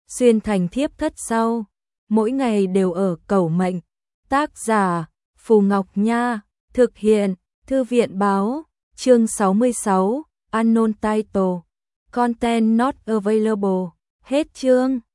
xuyên thành thiếp thất sau, mỗi ngày đều ở cẩu mệnh. Tác giả Phù Ngọc Nha, thực hiện Thư viện Báo, chương 66, Unknown Title, Content Not Available, hết chương.